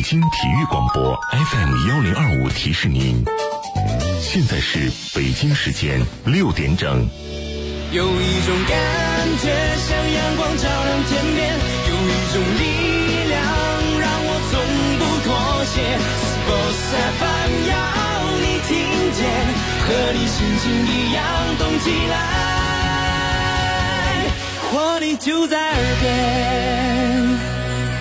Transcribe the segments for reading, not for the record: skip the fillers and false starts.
京体育广播 FM1025提示您，现在是北京时间6点整。 有一种感觉像阳光照亮天边，有一种力量让我从不妥协。Sports FM 要你听见，和你心情一样动起来，活力就在耳边。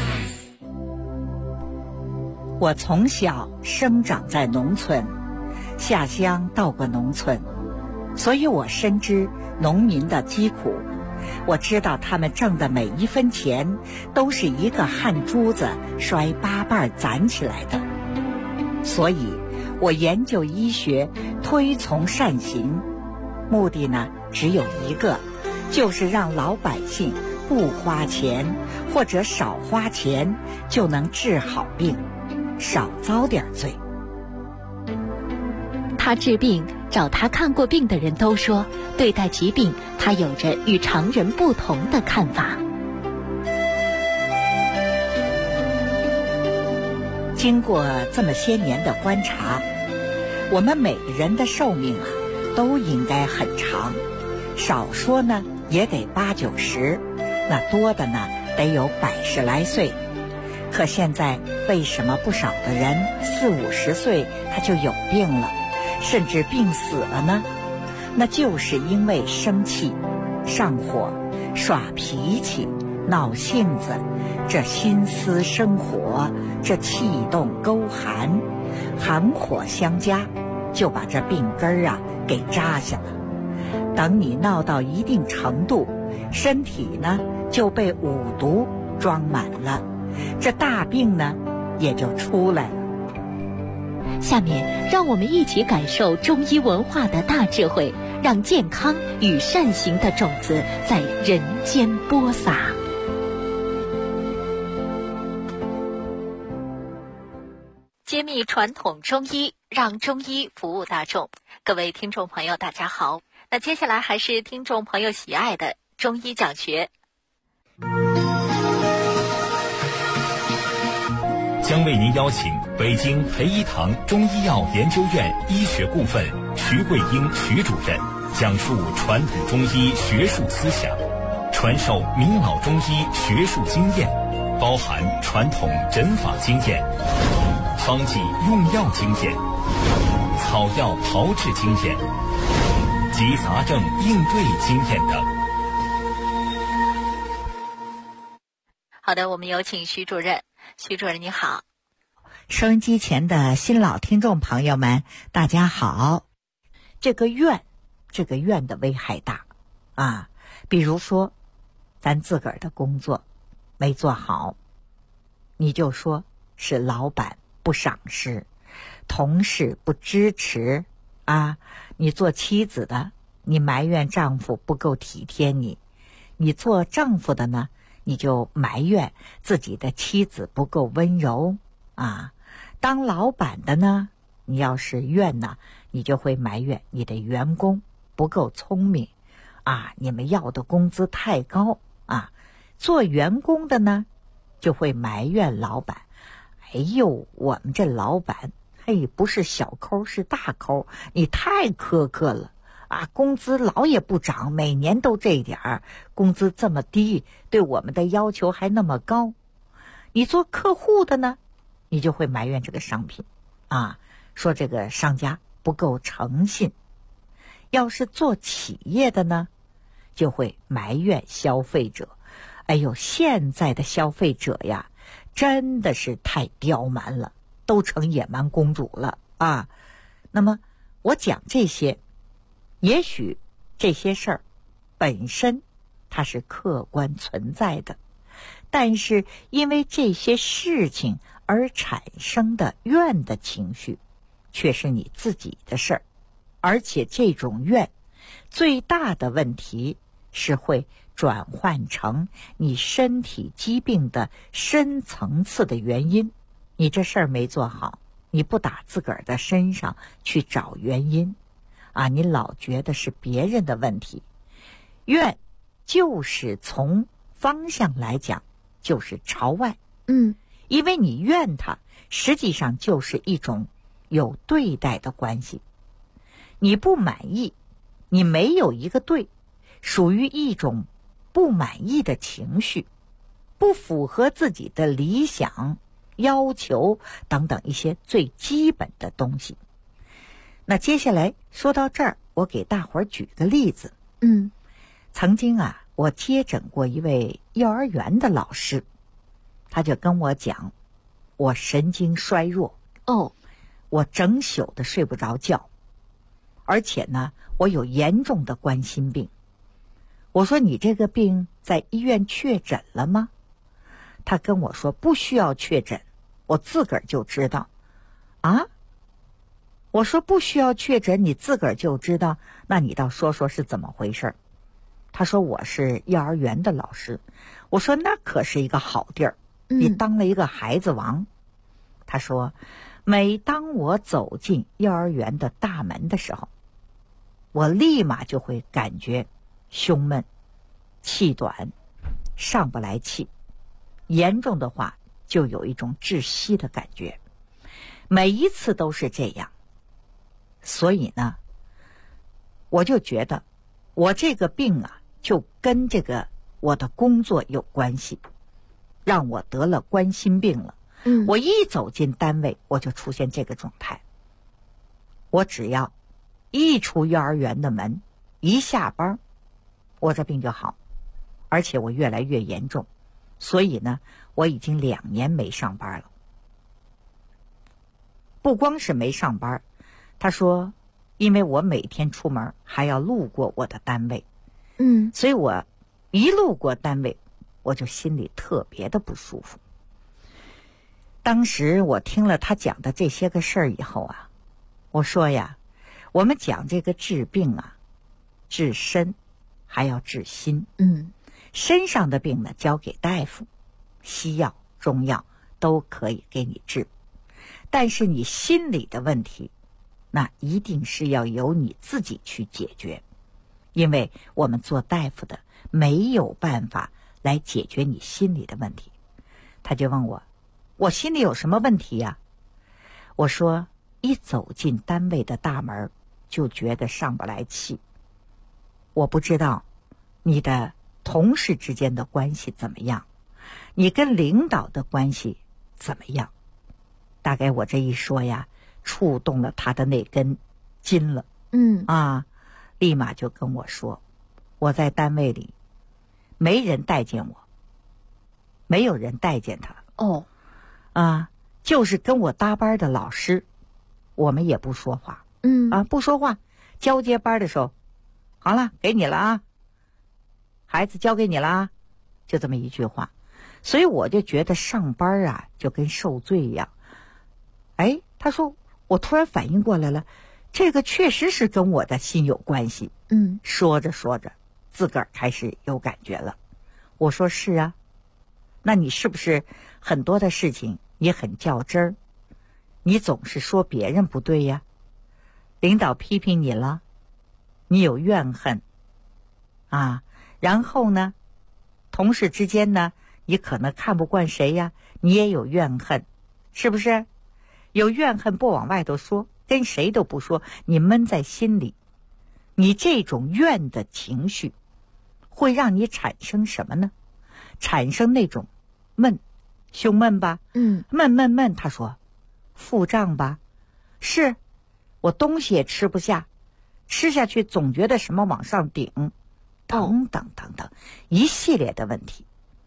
我从小生长在农村，下乡到过农村，所以我深知农民的疾苦。我知道他们挣的每一分钱都是一个汗珠子摔8瓣攒起来的。所以我研究医学，推崇善行，目的呢只有一个，就是让老百姓不花钱或者少花钱就能治好病，少遭点罪。 他治病，找他看过病的人都说，对待疾病他有着与常人不同的看法。 经过这么些年的观察，我们每个人的寿命都应该很长，少说呢也得80、90，那多的呢得有100来岁。可现在为什么不少的人40、50岁他就有病了，甚至病死了呢？那就是因为生气、上火、耍脾气、闹性子，这心思生火，这气动勾寒，寒火相加，就把这病根给扎下了。等你闹到一定程度，身体呢就被五毒装满了，这大病呢也就出来了。 下面让我们一起感受中医文化的大智慧，让健康与善行的种子在人间播撒。揭秘传统中医，让中医服务大众。各位听众朋友大家好，那接下来还是听众朋友喜爱的中医讲学。 将为您邀请北京培一堂中医药研究院医学顾问徐桂英徐主任讲述传统中医学术思想，传授明老中医学术经验，包含传统诊法经验、方剂用药经验、草药炮制经验及杂症应对经验等。 好的，我们有请徐主任。徐主任你好。 收音机前的新老听众朋友们大家好。这个怨的危害大比如说咱自个儿的工作没做好，你就说是老板不赏识，同事不支持你做妻子的，你埋怨丈夫不够体贴你做丈夫的呢，你就埋怨自己的妻子不够温柔当老板的呢，你要是怨呢，你就会埋怨你的员工不够聪明你们要的工资太高做员工的呢，就会埋怨老板，哎呦，我们这老板不是小抠是大抠，你太苛刻了工资老也不涨，每年都这点儿，工资这么低，对我们的要求还那么高。你做客户的呢，你就会埋怨这个商品说这个商家不够诚信。要是做企业的呢，就会埋怨消费者，哎呦，现在的消费者呀，真的是太刁蛮了，都成野蛮公主了那么我讲这些，也许这些事儿本身它是客观存在的，但是因为这些事情而产生的怨的情绪，却是你自己的事儿。而且这种怨最大的问题是会转换成你身体疾病的深层次的原因。你这事儿没做好，你不打自个儿的身上去找原因你老觉得是别人的问题。怨就是从方向来讲就是朝外因为你怨他，实际上就是一种有对待的关系。你不满意，你没有一个对，属于一种不满意的情绪，不符合自己的理想、要求等等一些最基本的东西。那接下来说到这儿，我给大伙儿举个例子。曾经我接诊过一位幼儿园的老师，他就跟我讲，我神经衰弱，我整宿的睡不着觉，而且呢，我有严重的冠心病。我说你这个病在医院确诊了吗？他跟我说不需要确诊，我自个儿就知道。我说不需要确诊，你自个儿就知道，那你倒说说是怎么回事。他说我是幼儿园的老师。我说那可是一个好地儿，你当了一个孩子王。他说每当我走进幼儿园的大门的时候，我立马就会感觉胸闷、气短、上不来气，严重的话就有一种窒息的感觉，每一次都是这样。所以呢，我就觉得我这个病就跟这个我的工作有关系，让我得了冠心病了。我一走进单位，我就出现这个状态。我只要一出幼儿园的门，一下班，我这病就好，而且我越来越严重。所以呢，我已经2年没上班了。不光是没上班，他说因为我每天出门还要路过我的单位，所以我一路过单位，我就心里特别的不舒服。当时我听了他讲的这些个事儿以后我说呀，我们讲这个治病治身还要治心。身上的病呢，交给大夫，西药、中药都可以给你治，但是你心理的问题，那一定是要由你自己去解决，因为我们做大夫的没有办法来解决你心理的问题。他就问我心里有什么问题呀？我说一走进单位的大门就觉得上不来气。我不知道你的同事之间的关系怎么样，你跟领导的关系怎么样。大概我这一说呀，触动了他的那根筋了。立马就跟我说，我在单位里没人待见我，没有人待见他。就是跟我搭班的老师，我们也不说话。不说话。交接班的时候，好了，给你了孩子交给你了就这么一句话。所以我就觉得上班就跟受罪一样。他说我突然反应过来了，这个确实是跟我的心有关系。说着说着自个儿开始有感觉了。我说是啊，那你是不是很多的事情也很较真儿？你总是说别人不对呀，领导批评你了，你有怨恨然后呢，同事之间呢，你可能看不惯谁呀，你也有怨恨，是不是？有怨恨不往外头说，跟谁都不说，你闷在心里，你这种怨的情绪会让你产生什么呢？产生那种闷，胸闷吧？闷。他说腹胀吧？是，我东西也吃不下，吃下去总觉得什么往上顶，等等等等一系列的问题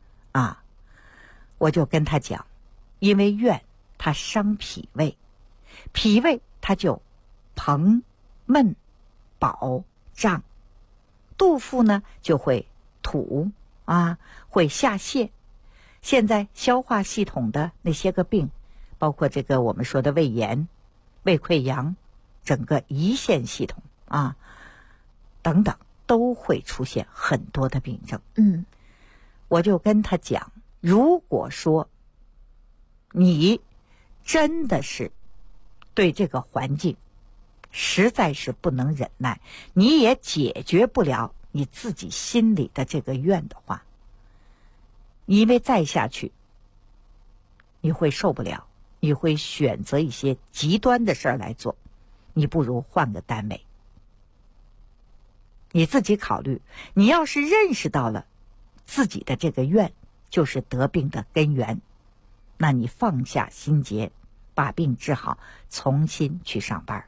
我就跟他讲，因为怨它伤脾胃，脾胃它就膨、闷、饱、胀，肚腹呢就会土会下泻。现在消化系统的那些个病，包括这个我们说的胃炎、胃溃疡，整个胰腺系统等等都会出现很多的病症。我就跟他讲，如果说你真的是对这个环境实在是不能忍耐，你也解决不了你自己心里的这个怨的话，因为再下去你会受不了，你会选择一些极端的事儿来做，你不如换个单位。你自己考虑，你要是认识到了自己的这个怨就是得病的根源，那你放下心结，把病治好，重新去上班。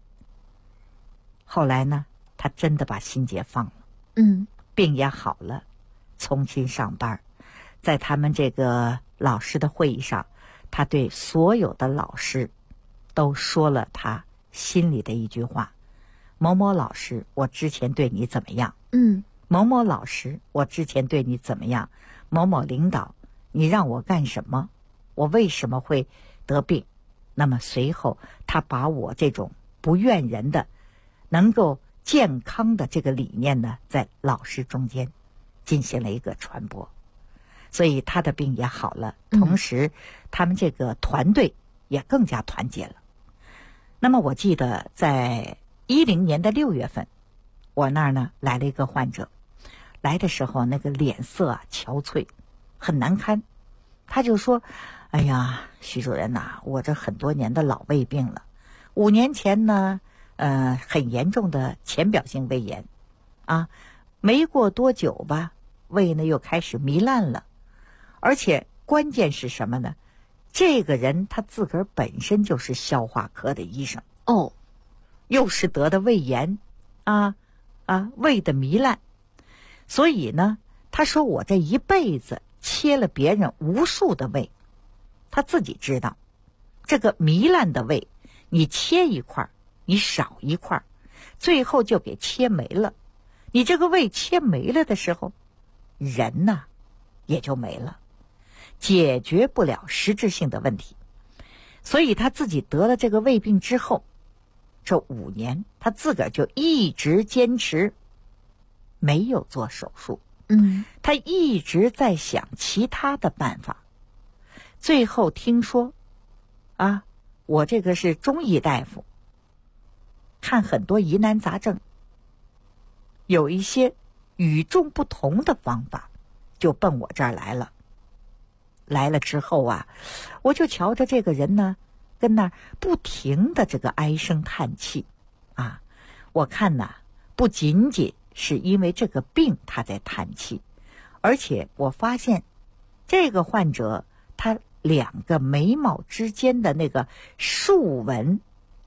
后来呢，他真的把心结放了，病也好了，重新上班。在他们这个老师的会议上，他对所有的老师都说了他心里的一句话：某某老师，我之前对你怎么样？某某老师，我之前对你怎么样？某某领导，你让我干什么？我为什么会得病？那么随后他把我这种不怨人的能够健康的这个理念呢，在老师中间进行了一个传播，所以他的病也好了，同时他们这个团队也更加团结了。那么我记得在2010年的6月份，我那儿呢来了一个患者，来的时候那个脸色憔悴，很难堪。他就说：哎呀，徐主任呐，我这很多年的老胃病了，5年前呢很严重的浅表性胃炎啊，没过多久吧，胃呢又开始糜烂了。而且关键是什么呢？这个人他自个儿本身就是消化科的医生，又是得的胃炎胃的糜烂，所以呢，他说我这一辈子切了别人无数的胃，他自己知道这个糜烂的胃，你切一块你少一块，最后就给切没了。你这个胃切没了的时候，人呢也就没了，解决不了实质性的问题。所以他自己得了这个胃病之后，这5年他自个儿就一直坚持没有做手术，他一直在想其他的办法。最后听说我这个是中医大夫，看很多疑难杂症，有一些与众不同的方法，就奔我这儿来了。来了之后我就瞧着这个人呢，跟那儿不停的这个唉声叹气我看呢，不仅仅是因为这个病他在叹气，而且我发现这个患者他2个眉毛之间的那个竖纹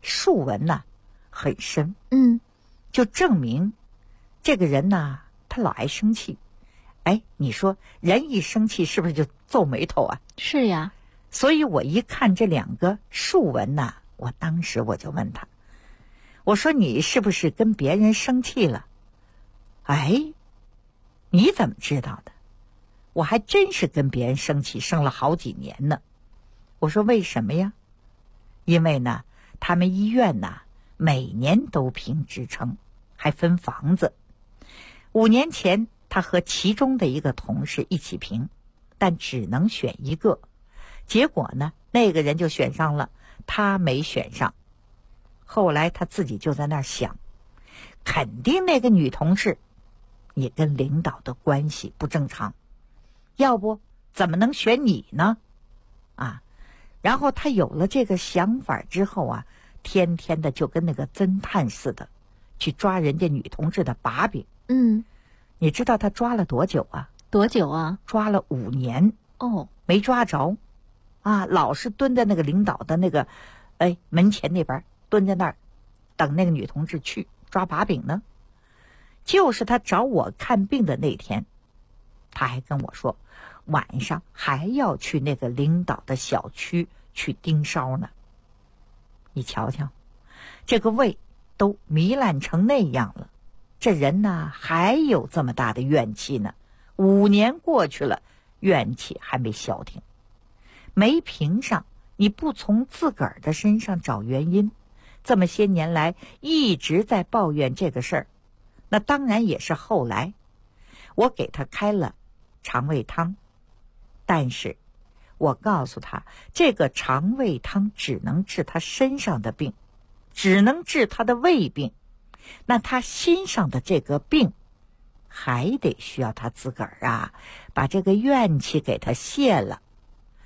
很深，就证明这个人呢，他老爱生气。你说人一生气是不是就皱眉头啊？ 是呀。 所以我一看这2个竖纹我当时我就问他，我说你是不是跟别人生气了？你怎么知道的？我还真是跟别人生气，生了好几年呢。我说为什么呀？因为呢，他们医院每年都评职称，还分房子。5年前他和其中的一个同事一起评，但只能选一个。结果呢，那个人就选上了，他没选上。后来他自己就在那儿想，肯定那个女同事你跟领导的关系不正常，要不怎么能选你呢？然后他有了这个想法之后天天的就跟那个侦探似的去抓人家女同志的把柄。你知道他抓了多久啊？ 多久啊？ 抓了5年。没抓着老是蹲在那个领导的那个门前那边，蹲在那儿等那个女同志去抓把柄呢。就是他找我看病的那天，他还跟我说晚上还要去那个领导的小区去盯梢呢。你瞧瞧，这个胃都糜烂成那样了，这人还有这么大的怨气呢。5年过去了，怨气还没消停。没评上，你不从自个儿的身上找原因，这么些年来一直在抱怨这个事儿。那当然也是后来我给他开了肠胃汤，但是我告诉他，这个肠胃汤只能治他身上的病，只能治他的胃病，那他心上的这个病还得需要他自个儿把这个怨气给他泄了。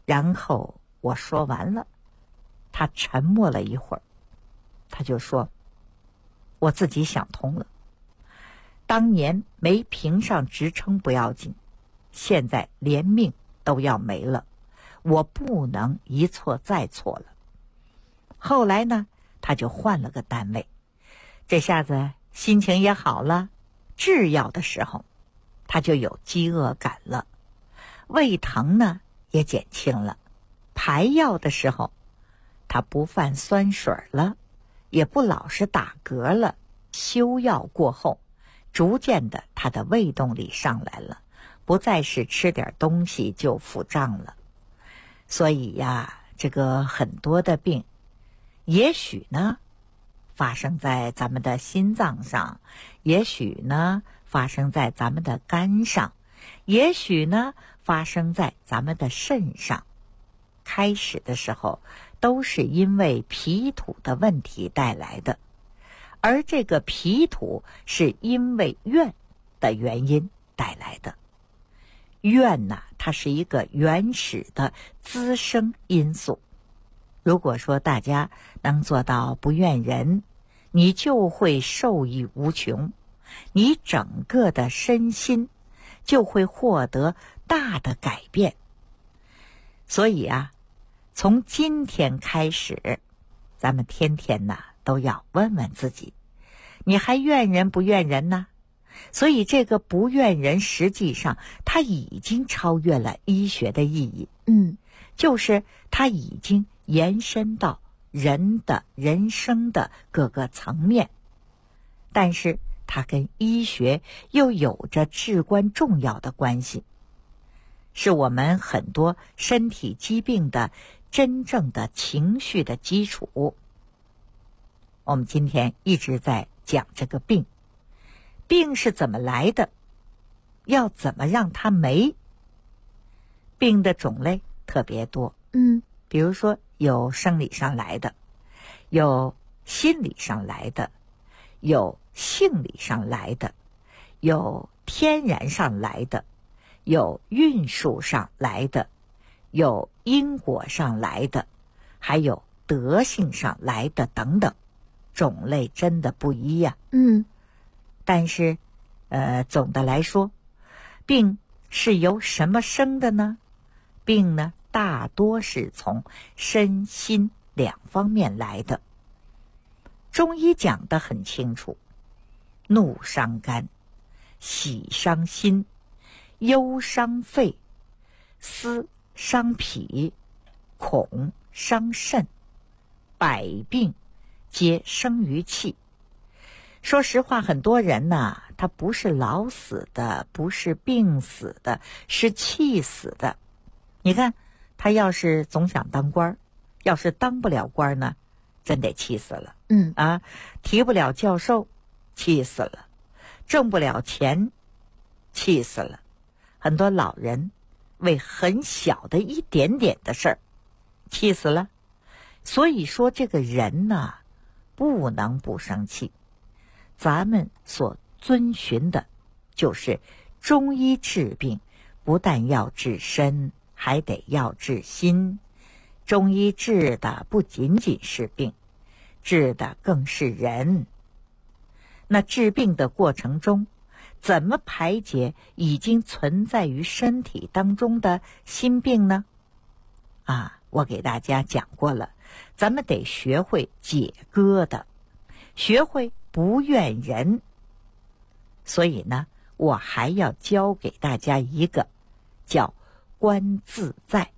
然后我说完了，他沉默了一会儿，他就说，我自己想通了，当年没评上职称不要紧，现在连命都要没了，我不能一错再错了。后来呢，他就换了个单位，这下子心情也好了，制药的时候他就有饥饿感了，胃疼呢也减轻了，排药的时候他不犯酸水了，也不老是打嗝了，休药过后逐渐的他的胃动力上来了，不再是吃点东西就腹胀了。所以呀，这个很多的病也许呢发生在咱们的心脏上，也许呢发生在咱们的肝上，也许呢发生在咱们的肾上。开始的时候都是因为脾土的问题带来的，而这个脾土是因为怨的原因带来的。怨呐，它是一个原始的滋生因素。如果说大家能做到不怨人，你就会受益无穷，你整个的身心就会获得大的改变。所以啊，从今天开始，咱们天天呐都要问问自己，你还怨人不怨人呢？所以这个不怨人，实际上它已经超越了医学的意义。就是它已经延伸到人的人生的各个层面，但是它跟医学又有着至关重要的关系，是我们很多身体疾病的真正的情绪的基础。我们今天一直在讲这个病，病是怎么来的，要怎么让它没。病的种类特别多，比如说有生理上来的，有心理上来的，有性理上来的，有天然上来的，有运输上来的，有因果上来的，还有德性上来的等等，种类真的不一呀。但是总的来说，病是由什么生的呢？病呢大多是从身心两方面来的。中医讲得很清楚，怒伤肝，喜伤心，忧伤肺，思伤脾，恐伤肾，百病皆生于气。说实话，很多人呢，他不是老死的，不是病死的，是气死的。你看，他要是总想当官，要是当不了官呢，真得气死了。提不了教授，气死了；挣不了钱，气死了。很多老人为很小的一点点的事儿，气死了。所以说，这个人呢，不能不生气。咱们所遵循的就是中医治病，不但要治身，还得要治心。中医治的不仅仅是病，治的更是人。那治病的过程中，怎么排解已经存在于身体当中的心病呢？我给大家讲过了，咱们得学会解歌的，学会不怨人。所以呢，我还要教给大家一个叫观自在。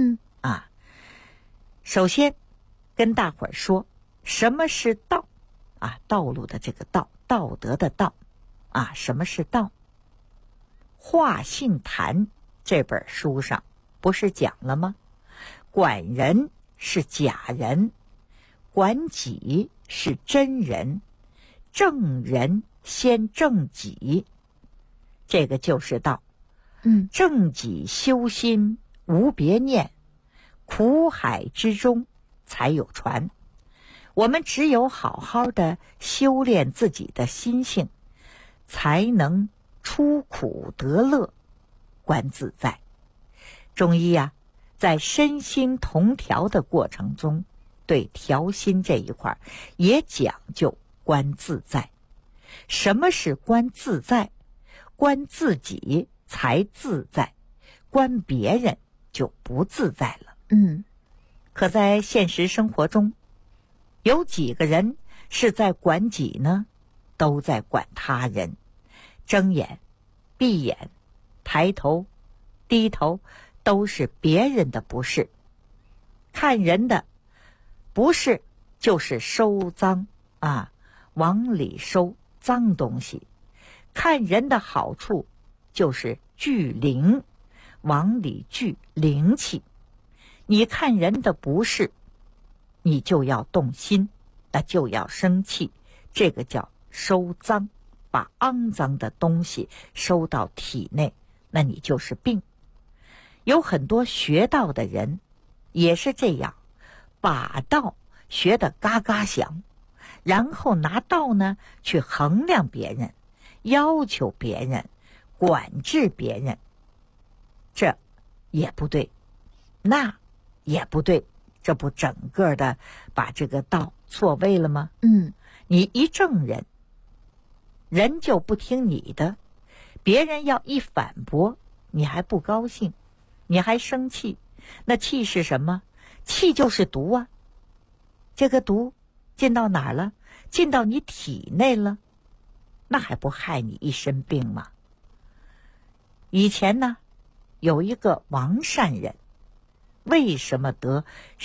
首先跟大伙儿说，什么是道？道路的这个道，道德的道。什么是道？话信谈这本书上不是讲了吗？管人是假人，管己是真人，正人先正己，这个就是道。正己修心无别念，苦海之中才有船。我们只有好好的修炼自己的心性，才能出苦得乐，观自在。中医在身心同调的过程中，对调心这一块也讲究观自在。什么是观自在？观自己才自在，观别人就不自在了。可在现实生活中，有几个人是在管己呢？都在管他人。睁眼、闭眼、抬头、低头，都是别人的不是。看人的不是就是收脏啊，往里收脏东西。看人的好处就是聚灵，往里聚灵气。你看人的不是，你就要动心，那就要生气，这个叫收脏，把肮脏的东西收到体内，那你就是病。有很多学道的人也是这样，把道学得嘎嘎响，然后拿道呢去衡量别人，要求别人，管制别人，这也不对，那也不对，这不整个的把这个道错位了吗？你一正人，人就不听你的，别人要一反驳，你还不高兴，你还生气。那气是什么？气就是毒啊。这个毒进到哪儿了？进到你体内了，那还不害你一身病吗？以前呢，有一个王善人，为什么得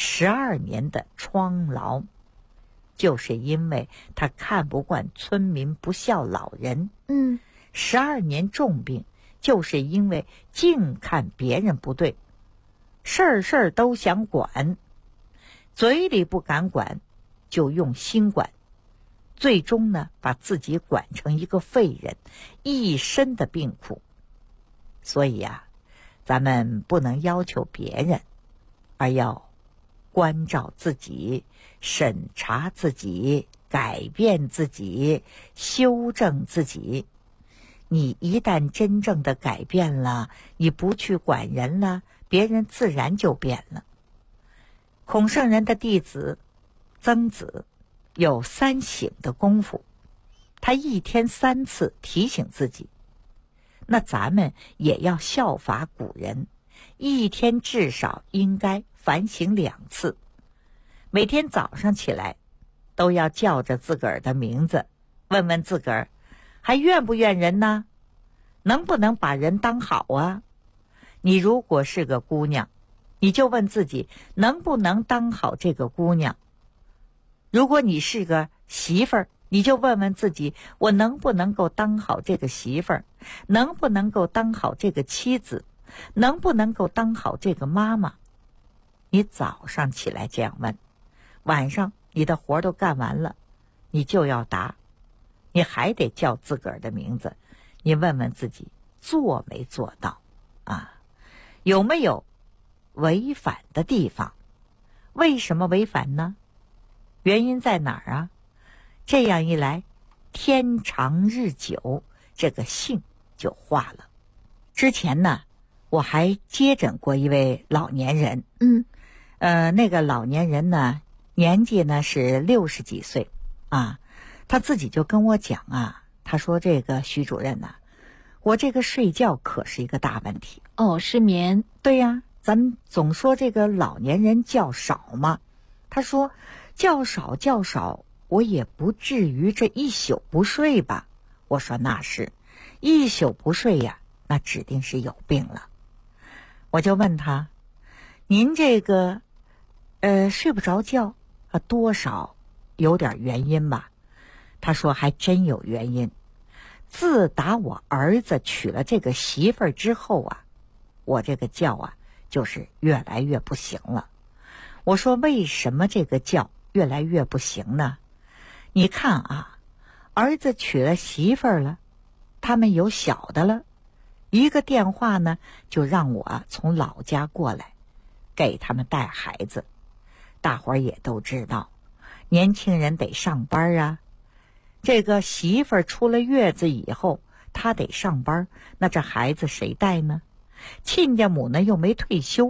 12年的疮痨？就是因为他看不惯村民不孝老人。12年重病，就是因为净看别人不对，事儿都想管，嘴里不敢管，就用心管，最终呢，把自己管成一个废人，一身的病苦。所以啊，咱们不能要求别人，而要关照自己，审查自己，改变自己，修正自己。你一旦真正的改变了，你不去管人了，别人自然就变了。孔圣人的弟子曾子有3省的功夫，他一天3次提醒自己。那咱们也要效法古人，一天至少应该反省2次。每天早上起来都要叫着自个儿的名字，问问自个儿还怨不怨人呢？能不能把人当好啊？你如果是个姑娘，你就问自己能不能当好这个姑娘。如果你是个媳妇儿，你就问问自己，我能不能够当好这个媳妇儿？能不能够当好这个妻子？能不能够当好这个妈妈？你早上起来这样问，晚上你的活都干完了，你就要答，你还得叫自个儿的名字，你问问自己做没做到啊？有没有违反的地方？为什么违反呢？原因在哪儿啊？这样一来，天长日久，这个性就化了。之前呢，我还接诊过一位老年人，那个老年人呢，年纪呢是60几岁啊，他自己就跟我讲啊，他说这个徐主任呐，我这个睡觉可是一个大问题。 失眠。 对呀，咱们总说这个老年人觉少嘛，他说觉少，我也不至于这一宿不睡吧。我说那是一宿不睡呀，那指定是有病了。我就问他，您这个睡不着觉多少有点原因吧？他说还真有原因。自打我儿子娶了这个媳妇儿之后啊，我这个觉啊就是越来越不行了。我说为什么这个觉越来越不行呢？你看啊，儿子娶了媳妇儿了，他们有小的了，一个电话呢就让我从老家过来给他们带孩子。大伙儿也都知道，年轻人得上班啊，这个媳妇儿出了月子以后他得上班，那这孩子谁带呢？亲家母呢又没退休，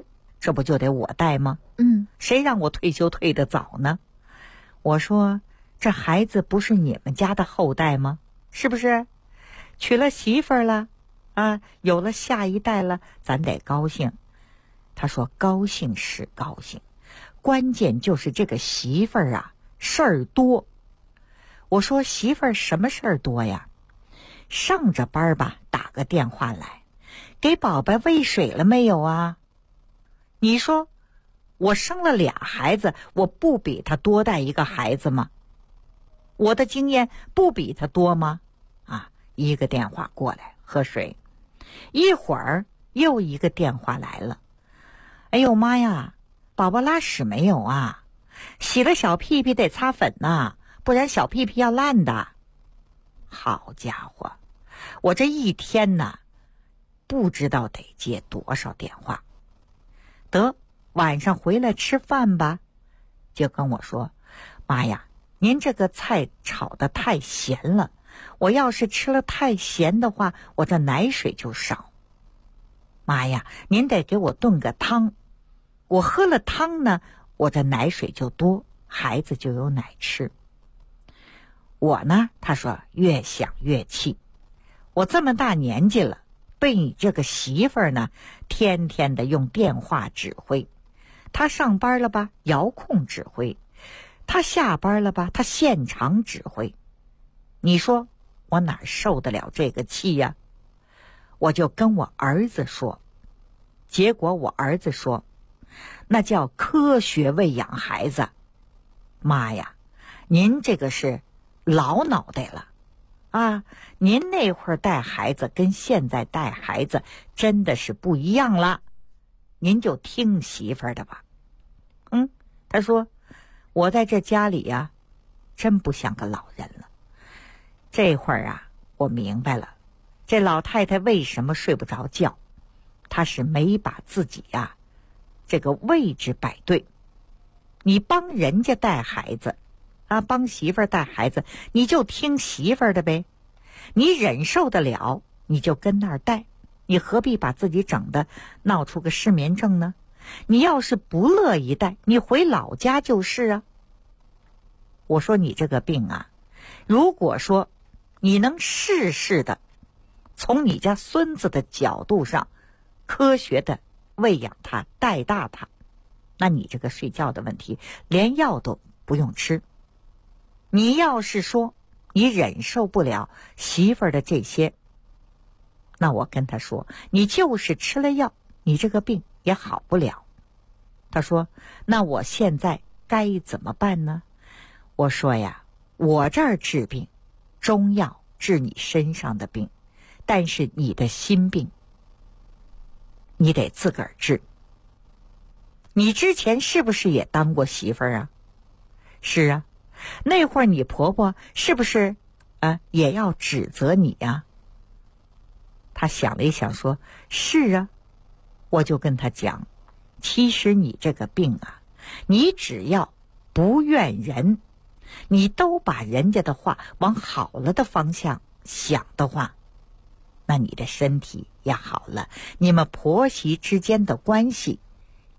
这不就得我带吗？谁让我退休退得早呢？我说这孩子不是你们家的后代吗？是不是？娶了媳妇儿了啊，有了下一代了，咱得高兴。他说高兴是高兴，关键就是这个媳妇儿啊事儿多。我说媳妇儿什么事儿多呀？上着班吧，打个电话来，给宝贝喂水了没有啊？你说我生了俩孩子，我不比他多带一个孩子吗？我的经验不比他多吗？啊，一个电话过来喝水，一会儿又一个电话来了。哎呦妈呀，宝宝拉屎没有啊？洗了小屁屁得擦粉呐，不然小屁屁要烂的。好家伙，我这一天呢，不知道得接多少电话。得，晚上回来吃饭吧，就跟我说，妈呀，您这个菜炒得太咸了，我要是吃了太咸的话，我这奶水就少。妈呀，您得给我炖个汤，我喝了汤呢，我这奶水就多，孩子就有奶吃。我呢，他说越想越气，我这么大年纪了，被你这个媳妇儿呢天天的用电话指挥，他上班了吧遥控指挥，他下班了吧他现场指挥，你说我哪受得了这个气呀？我就跟我儿子说，结果我儿子说那叫科学喂养孩子。妈呀，您这个是老脑袋了啊！您那会儿带孩子跟现在带孩子真的是不一样了，您就听媳妇儿的吧。他说我在这家里呀，真不像个老人了。这会儿啊，我明白了，这老太太为什么睡不着觉，她是没把自己呀这个位置摆对。你帮人家带孩子啊，帮媳妇儿带孩子，你就听媳妇儿的呗。你忍受得了，你就跟那儿带，你何必把自己整得闹出个失眠症呢？你要是不乐意带，你回老家就是啊。我说你这个病啊，如果说你能试试的从你家孙子的角度上科学的喂养他带大他，那你这个睡觉的问题连药都不用吃。你要是说你忍受不了媳妇儿的这些，那我跟他说，你就是吃了药，你这个病也好不了。他说那我现在该怎么办呢？我说呀，我这儿治病，中药治你身上的病，但是你的心病你得自个儿治。你之前是不是也当过媳妇儿啊？是啊，那会儿你婆婆是不是也要指责你呀？他想了一想说，是啊。我就跟他讲，其实你这个病啊，你只要不怨人，你都把人家的话往好了的方向想的话，那你的身体也好了，你们婆媳之间的关系